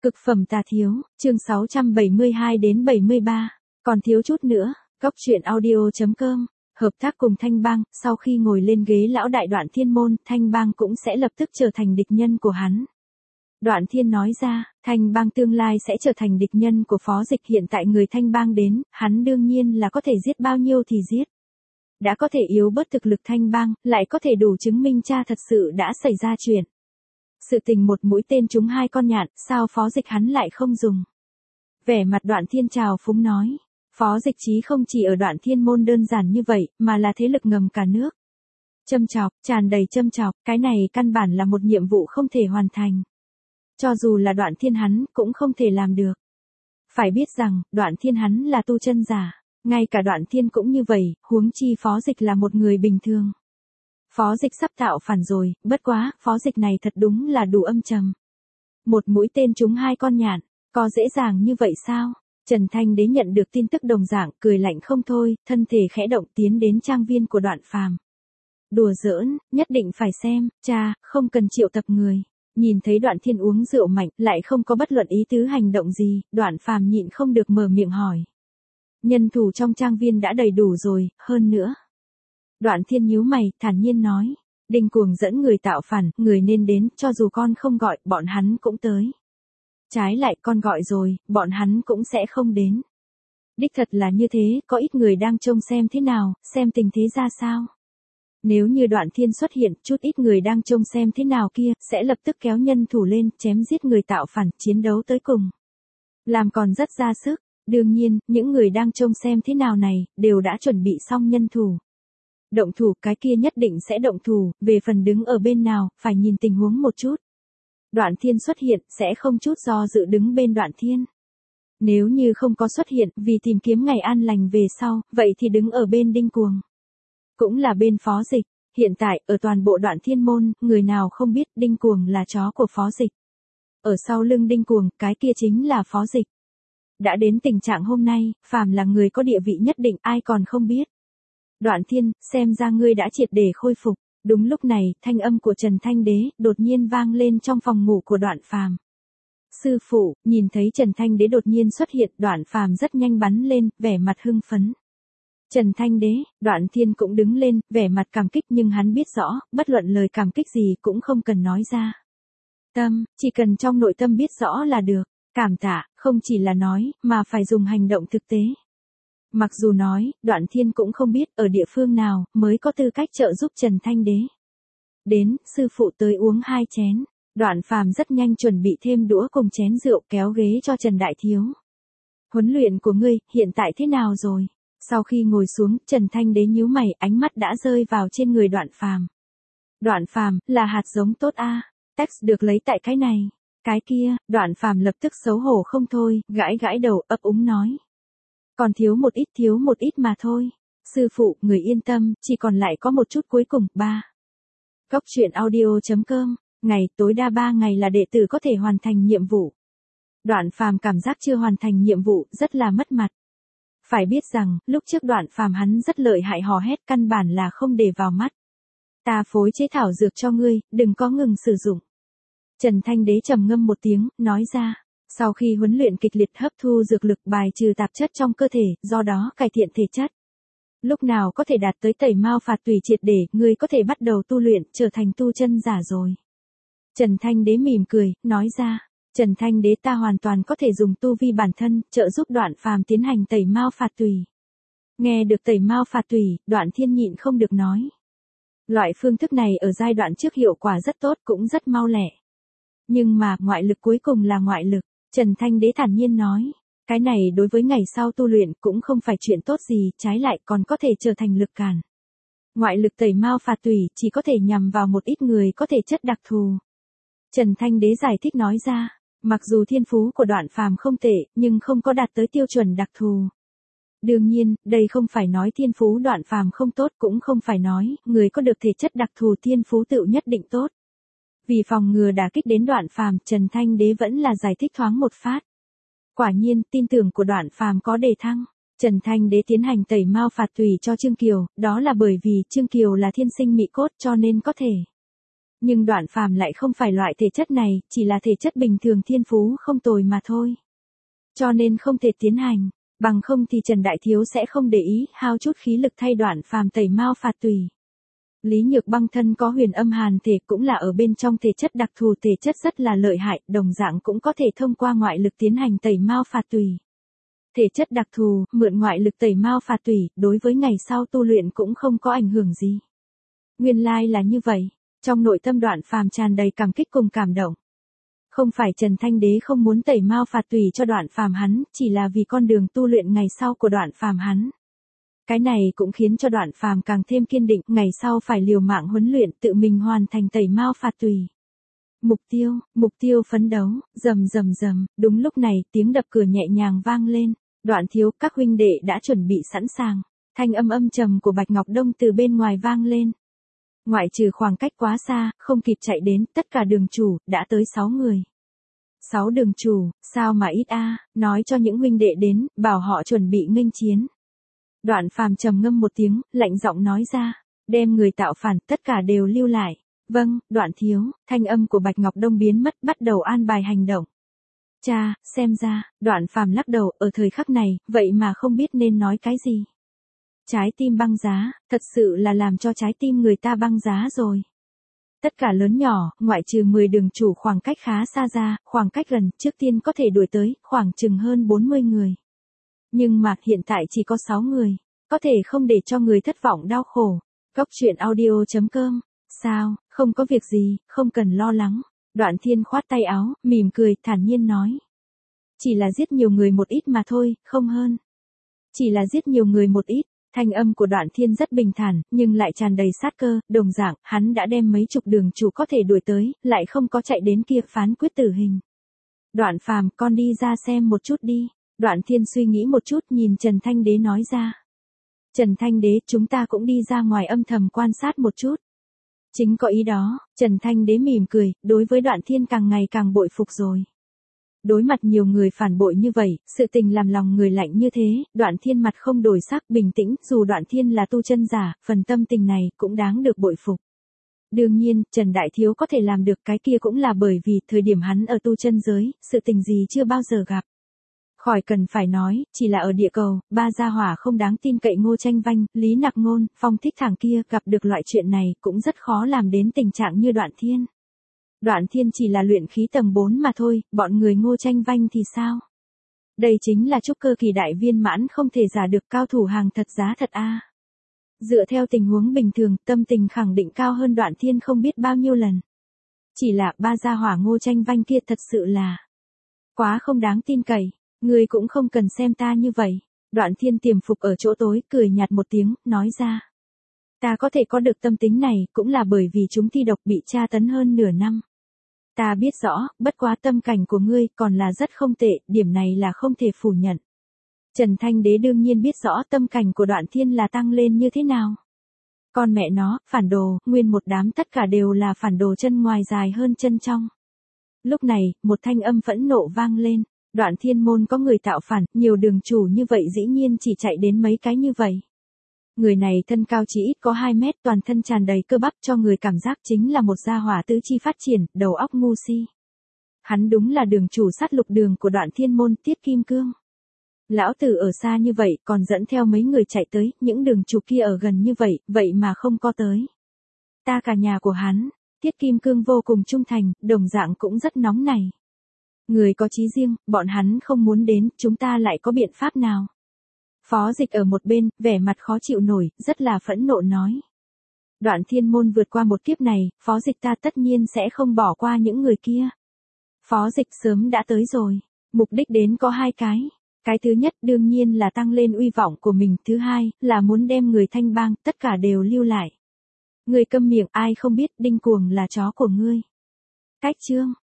Cực phẩm tà thiếu, chương 672 đến 73, còn thiếu chút nữa. Góc truyện audio.com, hợp tác cùng Thanh Bang, sau khi ngồi lên ghế lão đại Đoạn Thiên môn, Thanh Bang cũng sẽ lập tức trở thành địch nhân của hắn. Đoạn Thiên nói ra, Thanh Bang tương lai sẽ trở thành địch nhân của Phó Dịch, hiện tại người Thanh Bang đến, hắn đương nhiên là có thể giết bao nhiêu thì giết. Đã có thể yếu bớt thực lực Thanh Bang, lại có thể đủ chứng minh cha thật sự đã xảy ra chuyện. Sự tình một mũi tên trúng hai con nhạn, sao Phó Dịch hắn lại không dùng. Vẻ mặt Đoạn Thiên trào phúng nói, Phó Dịch chí không chỉ ở Đoạn Thiên môn đơn giản như vậy, mà là thế lực ngầm cả nước. Châm chọc, tràn đầy châm chọc, cái này căn bản là một nhiệm vụ không thể hoàn thành. Cho dù là Đoạn Thiên hắn, cũng không thể làm được. Phải biết rằng, Đoạn Thiên hắn là tu chân giả, ngay cả Đoạn Thiên cũng như vậy, huống chi Phó Dịch là một người bình thường. Phó Dịch sắp tạo phản rồi, bất quá, Phó Dịch này thật đúng là đủ âm trầm. Một mũi tên trúng hai con nhạn, có dễ dàng như vậy sao? Trần Thanh Đế nhận được tin tức đồng dạng, cười lạnh không thôi, thân thể khẽ động tiến đến trang viên của Đoạn Phàm. Đùa giỡn, nhất định phải xem, cha, không cần triệu tập người. Nhìn thấy Đoạn Thiên uống rượu mạnh, lại không có bất luận ý tứ hành động gì, Đoạn Phàm nhịn không được mở miệng hỏi. Nhân thủ trong trang viên đã đầy đủ rồi, hơn nữa. Đoạn Thiên nhíu mày, thản nhiên nói. Đinh Cuồng dẫn người tạo phản, người nên đến, cho dù con không gọi, bọn hắn cũng tới. Trái lại con gọi rồi, bọn hắn cũng sẽ không đến. Đích thật là như thế, có ít người đang trông xem thế nào, xem tình thế ra sao. Nếu như Đoạn Thiên xuất hiện, chút ít người đang trông xem thế nào kia, sẽ lập tức kéo nhân thủ lên, chém giết người tạo phản, chiến đấu tới cùng. Làm còn rất ra sức, đương nhiên, những người đang trông xem thế nào này, đều đã chuẩn bị xong nhân thủ. Động thủ cái kia nhất định sẽ động thủ, về phần đứng ở bên nào, phải nhìn tình huống một chút. Đoạn Thiên xuất hiện, sẽ không chút do dự đứng bên Đoạn Thiên. Nếu như không có xuất hiện, vì tìm kiếm ngày an lành về sau, vậy thì đứng ở bên Đinh Cuồng. Cũng là bên Phó Dịch, hiện tại, ở toàn bộ Đoạn Thiên môn, người nào không biết Đinh Cuồng là chó của Phó Dịch. Ở sau lưng Đinh Cuồng, cái kia chính là Phó Dịch. Đã đến tình trạng hôm nay, phàm là người có địa vị nhất định, ai còn không biết. Đoạn Thiên, xem ra ngươi đã triệt để khôi phục. Đúng lúc này, thanh âm của Trần Thanh Đế đột nhiên vang lên trong phòng ngủ của Đoạn Phàm. Sư phụ, nhìn thấy Trần Thanh Đế đột nhiên xuất hiện, Đoạn Phàm rất nhanh bắn lên, vẻ mặt hưng phấn. Trần Thanh Đế, Đoạn Thiên cũng đứng lên, vẻ mặt cảm kích, nhưng hắn biết rõ, bất luận lời cảm kích gì cũng không cần nói ra. Chỉ cần trong nội tâm biết rõ là được. Cảm tạ, không chỉ là nói, mà phải dùng hành động thực tế. Mặc dù nói, Đoạn Thiên cũng không biết ở địa phương nào mới có tư cách trợ giúp Trần Thanh Đế. Đến, sư phụ tới uống 2 chén. Đoạn Phàm rất nhanh chuẩn bị thêm đũa cùng chén rượu, kéo ghế cho Trần Đại Thiếu. Huấn luyện của ngươi, hiện tại thế nào rồi? Sau khi ngồi xuống, Trần Thanh Đế nhíu mày, ánh mắt đã rơi vào trên người Đoạn Phàm. Đoạn Phàm, là hạt giống tốt a. Text được lấy tại cái này. Cái kia, Đoạn Phàm lập tức xấu hổ không thôi, gãi gãi đầu, ấp úng nói. Còn thiếu một ít mà thôi. Sư phụ, người yên tâm, chỉ còn lại có một chút cuối cùng. 3. Góc truyện audio.com, ngày tối đa 3 ngày là đệ tử có thể hoàn thành nhiệm vụ. Đoạn Phàm cảm giác chưa hoàn thành nhiệm vụ, rất là mất mặt. Phải biết rằng, lúc trước Đoạn Phàm hắn rất lợi hại, hò hét, căn bản là không để vào mắt. Ta phối chế thảo dược cho ngươi, đừng có ngừng sử dụng. Trần Thanh Đế trầm ngâm một tiếng, nói ra. Sau khi huấn luyện kịch liệt hấp thu dược lực, bài trừ tạp chất trong cơ thể, do đó cải thiện thể chất. Lúc nào có thể đạt tới tẩy mao phạt tùy triệt để, ngươi có thể bắt đầu tu luyện, trở thành tu chân giả rồi. Trần Thanh Đế mỉm cười, nói ra. Trần Thanh Đế, ta hoàn toàn có thể dùng tu vi bản thân, trợ giúp Đoạn Phàm tiến hành tẩy mao phạt tùy. Nghe được tẩy mao phạt tùy, Đoạn Thiên nhịn không được nói. Loại phương thức này ở giai đoạn trước hiệu quả rất tốt, cũng rất mau lẹ. Nhưng mà, ngoại lực cuối cùng là ngoại lực. Trần Thanh Đế thản nhiên nói. Cái này đối với ngày sau tu luyện cũng không phải chuyện tốt gì, trái lại còn có thể trở thành lực cản. Ngoại lực tẩy mao phạt tùy chỉ có thể nhằm vào một ít người có thể chất đặc thù. Trần Thanh Đế giải thích nói ra. Mặc dù thiên phú của Đoạn Phàm không tệ, nhưng không có đạt tới tiêu chuẩn đặc thù. Đương nhiên, đây không phải nói thiên phú Đoạn Phàm không tốt, cũng không phải nói, người có được thể chất đặc thù thiên phú tự nhất định tốt. Vì phòng ngừa đả kích đến Đoạn Phàm, Trần Thanh Đế vẫn là giải thích thoáng một phát. Quả nhiên, tin tưởng của Đoạn Phàm có đề thăng. Trần Thanh Đế tiến hành tẩy mao phạt tùy cho Trương Kiều, đó là bởi vì Trương Kiều là thiên sinh mị cốt cho nên có thể. Nhưng Đoạn Phàm lại không phải loại thể chất này, chỉ là thể chất bình thường thiên phú không tồi mà thôi. Cho nên không thể tiến hành, bằng không thì Trần Đại Thiếu sẽ không để ý, hao chút khí lực thay Đoạn Phàm tẩy mao phạt tùy. Lý Nhược Băng thân có huyền âm hàn thể, cũng là ở bên trong thể chất đặc thù, thể chất rất là lợi hại, đồng dạng cũng có thể thông qua ngoại lực tiến hành tẩy mao phạt tùy. Thể chất đặc thù, mượn ngoại lực tẩy mao phạt tùy, đối với ngày sau tu luyện cũng không có ảnh hưởng gì. Nguyên lai là như vậy, trong nội tâm Đoạn Phàm tràn đầy cảm kích cùng cảm động. Không phải Trần Thanh Đế không muốn tẩy mao phạt tùy cho Đoạn Phàm hắn, chỉ là vì con đường tu luyện ngày sau của Đoạn Phàm hắn. Cái này cũng khiến cho Đoạn Phàm càng thêm kiên định, ngày sau phải liều mạng huấn luyện, tự mình hoàn thành tẩy mao phạt tùy. Mục tiêu phấn đấu, rầm rầm rầm, đúng lúc này, tiếng đập cửa nhẹ nhàng vang lên, Đoạn Thiếu, các huynh đệ đã chuẩn bị sẵn sàng, thanh âm âm trầm của Bạch Ngọc Đông từ bên ngoài vang lên. Ngoại trừ khoảng cách quá xa, không kịp chạy đến, tất cả đường chủ, đã tới 6 người. 6 đường chủ, sao mà ít a, nói cho những huynh đệ đến, bảo họ chuẩn bị nghênh chiến. Đoạn Phàm trầm ngâm một tiếng, lạnh giọng nói ra, đem người tạo phản, tất cả đều lưu lại. Vâng, Đoạn Thiếu, thanh âm của Bạch Ngọc Đông biến mất, bắt đầu an bài hành động. Cha, xem ra, Đoạn Phàm lắc đầu, ở thời khắc này, vậy mà không biết nên nói cái gì. Trái tim băng giá, thật sự là làm cho trái tim người ta băng giá rồi. Tất cả lớn nhỏ, ngoại trừ 10 đường chủ khoảng cách khá xa ra, khoảng cách gần, trước tiên có thể đuổi tới, khoảng chừng hơn 40 người. Nhưng mà hiện tại chỉ có 6 người, có thể không để cho người thất vọng đau khổ. Góc truyện audio.com, sao, không có việc gì, không cần lo lắng. Đoạn Thiên khoát tay áo, mỉm cười, thản nhiên nói. Chỉ là giết nhiều người một ít mà thôi, không hơn. Chỉ là giết nhiều người một ít. Thanh âm của Đoạn Thiên rất bình thản, nhưng lại tràn đầy sát cơ, đồng dạng, hắn đã đem mấy chục đường chủ có thể đuổi tới, lại không có chạy đến kia phán quyết tử hình. Đoạn Phàm, con đi ra xem một chút đi. Đoạn Thiên suy nghĩ một chút, nhìn Trần Thanh Đế nói ra. Trần Thanh Đế, chúng ta cũng đi ra ngoài âm thầm quan sát một chút. Chính có ý đó, Trần Thanh Đế mỉm cười, đối với Đoạn Thiên càng ngày càng bội phục rồi. Đối mặt nhiều người phản bội như vậy, sự tình làm lòng người lạnh như thế, Đoạn Thiên mặt không đổi sắc, bình tĩnh, dù Đoạn Thiên là tu chân giả, phần tâm tình này cũng đáng được bội phục. Đương nhiên, Trần Đại Thiếu có thể làm được cái kia cũng là bởi vì thời điểm hắn ở tu chân giới, sự tình gì chưa bao giờ gặp. Khỏi cần phải nói, chỉ là ở địa cầu, ba gia hỏa không đáng tin cậy Ngô Tranh Vanh, Lý Nặc Ngôn, Phong Thích Thẳng kia gặp được loại chuyện này cũng rất khó làm đến tình trạng như Đoạn Thiên. Đoạn Thiên chỉ là luyện khí tầng 4 mà thôi, bọn người Ngô Tranh Vanh thì sao? Đây chính là trúc cơ kỳ đại viên mãn không thể giả được, cao thủ hàng thật giá thật a. Dựa theo tình huống bình thường, tâm tình khẳng định cao hơn Đoạn Thiên không biết bao nhiêu lần. Chỉ là ba gia hỏa Ngô Tranh Vanh kia thật sự là quá không đáng tin cậy, người cũng không cần xem ta như vậy. Đoạn Thiên tiềm phục ở chỗ tối, cười nhạt một tiếng, nói ra. Ta có thể có được tâm tính này, cũng là bởi vì chúng thi độc bị tra tấn hơn nửa năm. Ta biết rõ, bất quá tâm cảnh của ngươi còn là rất không tệ, điểm này là không thể phủ nhận. Trần Thanh Đế đương nhiên biết rõ tâm cảnh của Đoạn Thiên là tăng lên như thế nào. Con mẹ nó, phản đồ, nguyên một đám tất cả đều là phản đồ, chân ngoài dài hơn chân trong. Lúc này, một thanh âm phẫn nộ vang lên, Đoạn Thiên môn có người tạo phản, nhiều đường chủ như vậy dĩ nhiên chỉ chạy đến mấy cái như vậy. Người này thân cao chỉ ít có 2 mét, toàn thân tràn đầy cơ bắp, cho người cảm giác chính là một gia hỏa tứ chi phát triển, đầu óc ngu si. Hắn đúng là đường chủ sát lục đường của Đoạn Thiên môn, Tiết Kim Cương. Lão tử ở xa như vậy, còn dẫn theo mấy người chạy tới, những đường chủ kia ở gần như vậy, vậy mà không có tới. Ta cả nhà của hắn, Tiết Kim Cương vô cùng trung thành, đồng dạng cũng rất nóng này. Người có chí riêng, bọn hắn không muốn đến, chúng ta lại có biện pháp nào? Phó Dịch ở một bên, vẻ mặt khó chịu nổi, rất là phẫn nộ nói. Đoạn Thiên môn vượt qua một kiếp này, Phó Dịch ta tất nhiên sẽ không bỏ qua những người kia. Phó Dịch sớm đã tới rồi, mục đích đến có 2 cái. Cái thứ nhất đương nhiên là tăng lên uy vọng của mình, thứ hai là muốn đem người Thanh Bang tất cả đều lưu lại. Người câm miệng, ai không biết Đinh Cuồng là chó của ngươi. Cách chương